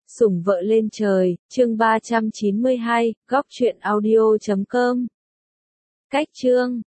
Sủng vợ lên trời, chương 392, góc truyện audio.com. Cách chương